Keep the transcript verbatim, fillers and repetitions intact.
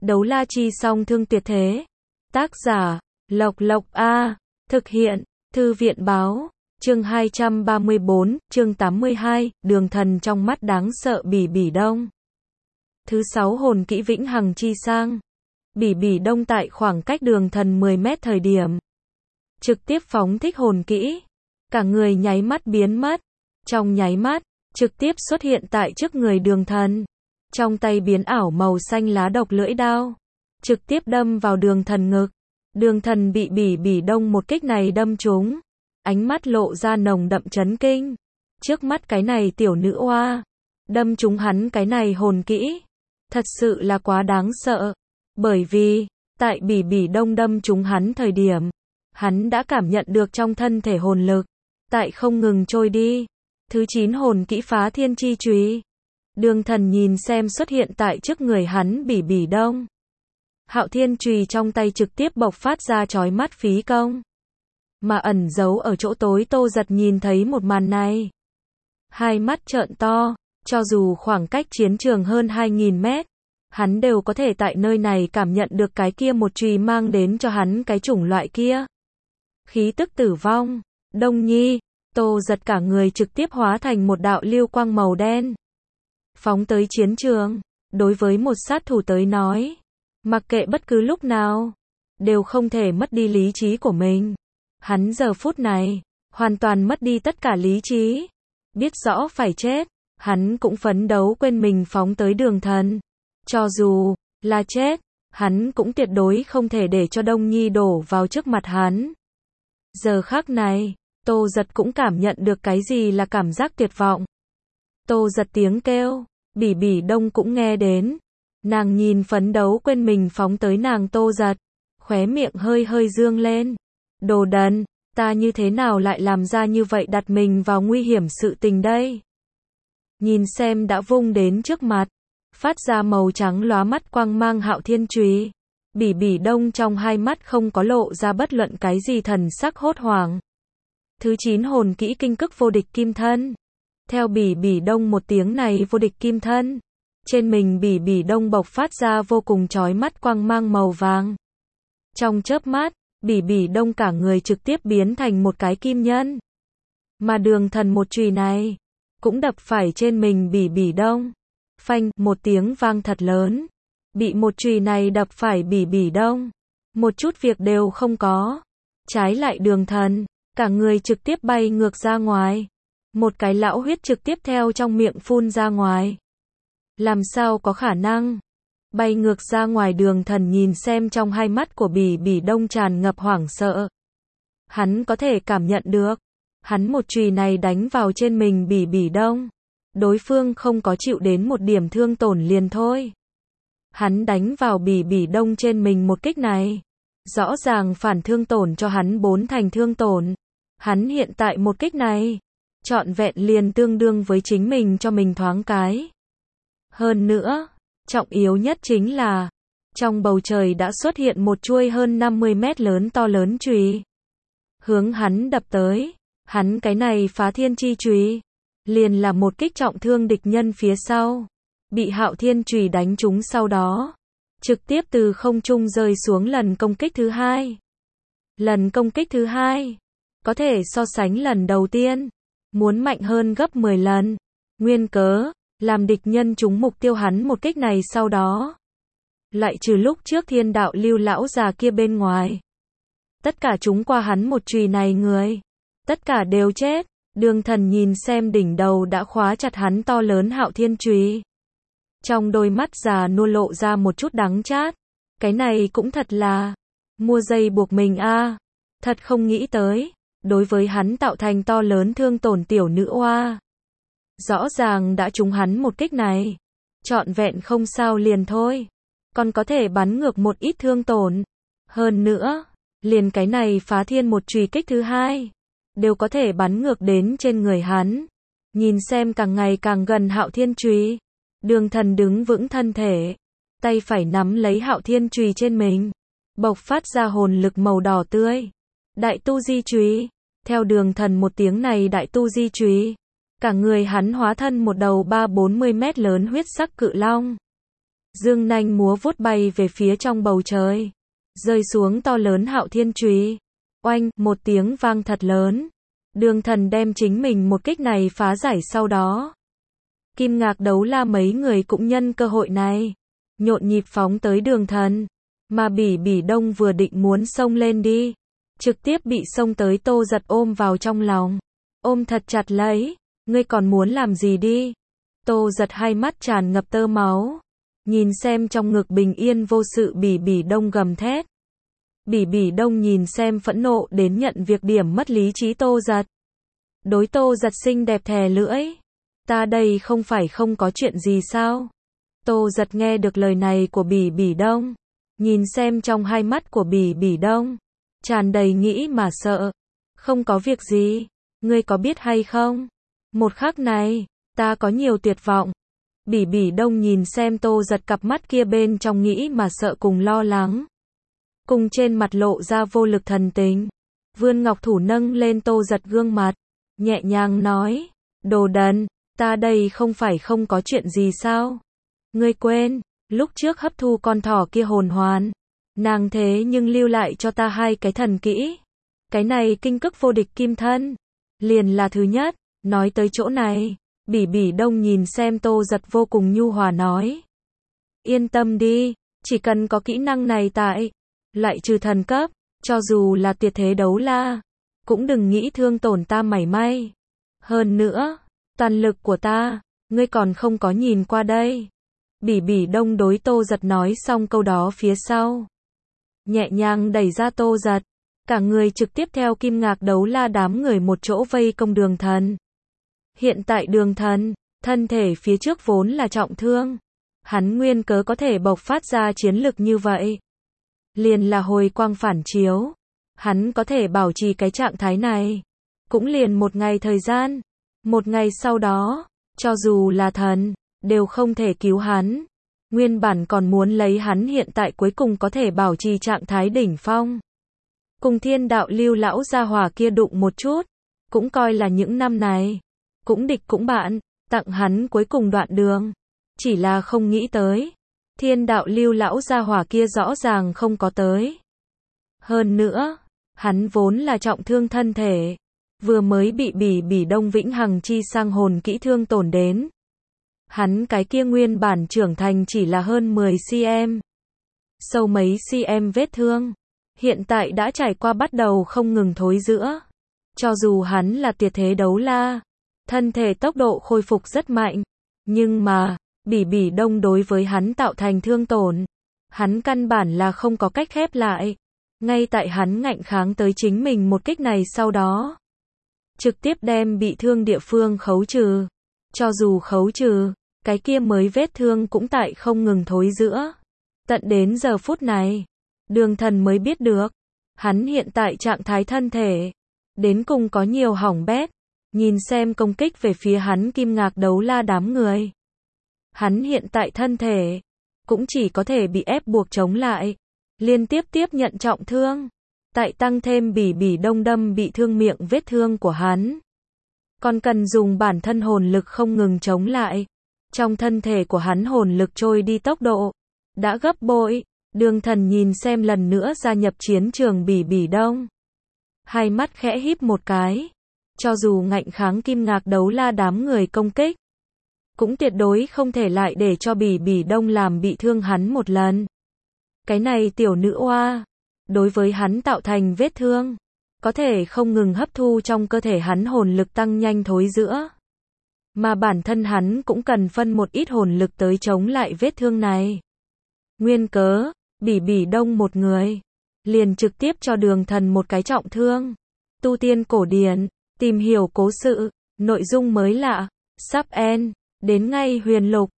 Đấu la chi song thương tuyệt thế. Tác giả, Lộc Lộc A. Thực hiện, Thư viện báo. Chương hai trăm ba mươi bốn, chương tám mươi hai, đường thần trong mắt đáng sợ Bỉ Bỉ Đông. Thứ sáu hồn kỹ vĩnh hằng chi sang. Bỉ Bỉ Đông tại khoảng cách đường thần mười mét thời điểm. Trực tiếp phóng thích hồn kỹ. Cả người nháy mắt biến mất. Trong nháy mắt, trực tiếp xuất hiện tại trước người đường thần. Trong tay biến ảo màu xanh lá độc lưỡi đao. Trực tiếp đâm vào đường thần ngực. Đường thần bị Bỉ Bỉ Đông một kích này đâm trúng. Ánh mắt lộ ra nồng đậm chấn kinh. Trước mắt cái này tiểu nữ oa. Đâm trúng hắn cái này hồn kỹ. Thật sự là quá đáng sợ. Bởi vì, tại Bỉ Bỉ Đông đâm trúng hắn thời điểm. Hắn đã cảm nhận được trong thân thể hồn lực. Tại không ngừng trôi đi. Thứ chín hồn kỹ phá thiên chi chùy. Đường thần nhìn xem xuất hiện tại trước người hắn Bỉ Bỉ Đông. Hạo thiên chùy trong tay trực tiếp bộc phát ra chói mắt phí công. Mà ẩn giấu ở chỗ tối Tô Giật nhìn thấy một màn này. Hai mắt trợn to, cho dù khoảng cách chiến trường hơn hai nghìn mét, hắn đều có thể tại nơi này cảm nhận được cái kia một chùy mang đến cho hắn cái chủng loại kia. Khí tức tử vong, Đông Nhi, Tô Giật cả người trực tiếp hóa thành một đạo lưu quang màu đen. Phóng tới chiến trường, đối với một sát thủ tới nói, mặc kệ bất cứ lúc nào, đều không thể mất đi lý trí của mình. Hắn giờ phút này, hoàn toàn mất đi tất cả lý trí. Biết rõ phải chết, hắn cũng phấn đấu quên mình phóng tới đường thần. Cho dù là chết, hắn cũng tuyệt đối không thể để cho Đông Nhi đổ vào trước mặt hắn. Giờ khắc này, Tô Giật cũng cảm nhận được cái gì là cảm giác tuyệt vọng. Tô Giật tiếng kêu, Bỉ Bỉ Đông cũng nghe đến. Nàng nhìn phấn đấu quên mình phóng tới nàng Tô Giật, khóe miệng hơi hơi dương lên. Đồ đần, ta như thế nào lại làm ra như vậy đặt mình vào nguy hiểm sự tình đây? Nhìn xem đã vung đến trước mặt, phát ra màu trắng lóa mắt quang mang hạo thiên chùy. Bỉ Bỉ Đông trong hai mắt không có lộ ra bất luận cái gì thần sắc hốt hoảng. Thứ chín hồn kỹ kinh cức vô địch kim thân. Theo Bỉ Bỉ Đông một tiếng này vô địch kim thân, trên mình Bỉ Bỉ Đông bộc phát ra vô cùng chói mắt quang mang màu vàng. Trong chớp mắt, Bỉ Bỉ Đông cả người trực tiếp biến thành một cái kim nhân. Mà đường thần một chùy này, cũng đập phải trên mình Bỉ Bỉ Đông. Phanh, một tiếng vang thật lớn. Bị một chùy này đập phải Bỉ Bỉ Đông. Một chút việc đều không có. Trái lại đường thần, cả người trực tiếp bay ngược ra ngoài. Một cái lão huyết trực tiếp theo trong miệng phun ra ngoài. Làm sao có khả năng? Bay ngược ra ngoài đường thần nhìn xem trong hai mắt của Bỉ Bỉ Đông tràn ngập hoảng sợ. Hắn có thể cảm nhận được. Hắn một chùy này đánh vào trên mình Bỉ Bỉ Đông. Đối phương không có chịu đến một điểm thương tổn liền thôi. Hắn đánh vào Bỉ Bỉ Đông trên mình một kích này. Rõ ràng phản thương tổn cho hắn bốn thành thương tổn. Hắn hiện tại một kích này, trọn vẹn liền tương đương với chính mình cho mình thoáng cái. Hơn nữa, trọng yếu nhất chính là, trong bầu trời đã xuất hiện một chuôi hơn năm mươi mét lớn to lớn chùy. Hướng hắn đập tới, hắn cái này phá thiên chi chùy, liền là một kích trọng thương địch nhân phía sau. Bị hạo thiên chùy đánh trúng sau đó, trực tiếp từ không trung rơi xuống lần công kích thứ hai. Lần công kích thứ hai, có thể so sánh lần đầu tiên, muốn mạnh hơn gấp mười lần. Nguyên cớ, làm địch nhân trúng mục tiêu hắn một kích này sau đó. Lại trừ lúc trước thiên đạo lưu lão già kia bên ngoài. Tất cả chúng qua hắn một chùy này người. Tất cả đều chết. Đường thần nhìn xem đỉnh đầu đã khóa chặt hắn to lớn hạo thiên chùy. Trong đôi mắt già nua lộ ra một chút đắng chát. Cái này cũng thật là mua dây buộc mình a. Thật không nghĩ tới, đối với hắn tạo thành to lớn thương tổn tiểu nữ oa. Rõ ràng đã trúng hắn một kích này. Trọn vẹn không sao liền thôi. Còn có thể bắn ngược một ít thương tổn. Hơn nữa, liền cái này phá thiên một chùy kích thứ hai. Đều có thể bắn ngược đến trên người hắn. Nhìn xem càng ngày càng gần hạo thiên chùy. Đường thần đứng vững thân thể. Tay phải nắm lấy hạo thiên chùy trên mình. Bộc phát ra hồn lực màu đỏ tươi. Đại tu di chùy. Theo đường thần một tiếng này đại tu di chùy. Cả người hắn hóa thân một đầu ba bốn mươi mét lớn huyết sắc cự long. Dương nanh múa vuốt bay về phía trong bầu trời. Rơi xuống to lớn Hạo Thiên Chùy. Oanh, một tiếng vang thật lớn. Đường Thần đem chính mình một kích này phá giải sau đó. Kim Ngạc Đấu La mấy người cũng nhân cơ hội này. Nhộn nhịp phóng tới Đường Thần. Mà Bỉ Bỉ Đông vừa định muốn xông lên đi. Trực tiếp bị xông tới Tô Giật ôm vào trong lòng. Ôm thật chặt lấy. Ngươi còn muốn làm gì đi? Tô Giật hai mắt tràn ngập tơ máu. Nhìn xem trong ngực bình yên vô sự Bỉ Bỉ Đông gầm thét. Bỉ Bỉ Đông nhìn xem phẫn nộ đến nhận việc điểm mất lý trí Tô Giật. Đối Tô Giật xinh đẹp thè lưỡi. Ta đây không phải không có chuyện gì sao? Tô Giật nghe được lời này của Bỉ Bỉ Đông. Nhìn xem trong hai mắt của Bỉ Bỉ Đông. Tràn đầy nghĩ mà sợ. Không có việc gì. Ngươi có biết hay không? Một khắc này, ta có nhiều tuyệt vọng. Bỉ Bỉ Đông nhìn xem Tô Giật cặp mắt kia bên trong nghĩ mà sợ cùng lo lắng. Cùng trên mặt lộ ra vô lực thần tình. Vươn ngọc thủ nâng lên Tô Giật gương mặt. Nhẹ nhàng nói. Đồ đần, ta đây không phải không có chuyện gì sao? Ngươi quên, lúc trước hấp thu con thỏ kia hồn hoàn. Nàng thế nhưng lưu lại cho ta hai cái thần kỹ. Cái này kinh cức vô địch kim thân. Liền là thứ nhất. Nói tới chỗ này. Bỉ Bỉ Đông nhìn xem Tô Giật vô cùng nhu hòa nói. Yên tâm đi. Chỉ cần có kỹ năng này tại. Lại trừ thần cấp. Cho dù là tuyệt thế đấu la. Cũng đừng nghĩ thương tổn ta mảy may. Hơn nữa. Toàn lực của ta. Ngươi còn không có nhìn qua đây. Bỉ Bỉ Đông đối Tô Giật nói xong câu đó phía sau. Nhẹ nhàng đẩy ra Tô Giật. Cả người trực tiếp theo Kim Ngạc Đấu La đám người một chỗ vây công Đường Thần. Hiện tại Đường Thần, thân thể phía trước vốn là trọng thương. Hắn nguyên cớ có thể bộc phát ra chiến lực như vậy. Liền là hồi quang phản chiếu. Hắn có thể bảo trì cái trạng thái này. Cũng liền một ngày thời gian. Một ngày sau đó, cho dù là thần, đều không thể cứu hắn. Nguyên bản còn muốn lấy hắn hiện tại cuối cùng có thể bảo trì trạng thái đỉnh phong. Cùng Thiên Đạo Lưu lão gia hỏa kia đụng một chút. Cũng coi là những năm này. Cũng địch cũng bạn, tặng hắn cuối cùng đoạn đường. Chỉ là không nghĩ tới. Thiên Đạo Lưu lão gia hỏa kia rõ ràng không có tới. Hơn nữa, hắn vốn là trọng thương thân thể. Vừa mới bị Bỉ Bỉ Đông vĩnh hằng chi sang hồn kỹ thương tổn đến. Hắn cái kia nguyên bản trưởng thành chỉ là hơn mười xăng-ti-mét. Sâu mấy cm vết thương. Hiện tại đã trải qua bắt đầu không ngừng thối rữa. Cho dù hắn là tuyệt thế đấu la. Thân thể tốc độ khôi phục rất mạnh. Nhưng mà, Bỉ Bỉ Đông đối với hắn tạo thành thương tổn. Hắn căn bản là không có cách khép lại. Ngay tại hắn ngạnh kháng tới chính mình một kích này sau đó. Trực tiếp đem bị thương địa phương khấu trừ. Cho dù khấu trừ, cái kia mới vết thương cũng tại không ngừng thối rữa. Tận đến giờ phút này, Đường Thần mới biết được. Hắn hiện tại trạng thái thân thể. Đến cùng có nhiều hỏng bét. Nhìn xem công kích về phía hắn Kim Ngạc Đấu La đám người. Hắn hiện tại thân thể. Cũng chỉ có thể bị ép buộc chống lại. Liên tiếp tiếp nhận trọng thương. Tại tăng thêm Bỉ Bỉ Đông đâm bị thương miệng vết thương của hắn. Còn cần dùng bản thân hồn lực không ngừng chống lại. Trong thân thể của hắn hồn lực trôi đi tốc độ. Đã gấp bội. Đường Thần nhìn xem lần nữa gia nhập chiến trường Bỉ Bỉ Đông. Hai mắt khẽ híp một cái. Cho dù ngạnh kháng Kim Ngạc Đấu La đám người công kích. Cũng tuyệt đối không thể lại để cho Bỉ Bỉ Đông làm bị thương hắn một lần. Cái này tiểu nữ oa. Đối với hắn tạo thành vết thương. Có thể không ngừng hấp thu trong cơ thể hắn hồn lực tăng nhanh thối rữa. Mà bản thân hắn cũng cần phân một ít hồn lực tới chống lại vết thương này. Nguyên cớ, Bỉ Bỉ Đông một người. Liền trực tiếp cho Đường Thần một cái trọng thương. Tu tiên cổ điển. Tìm hiểu cố sự. Nội dung mới lạ. Sub N. Đến ngay huyền lục.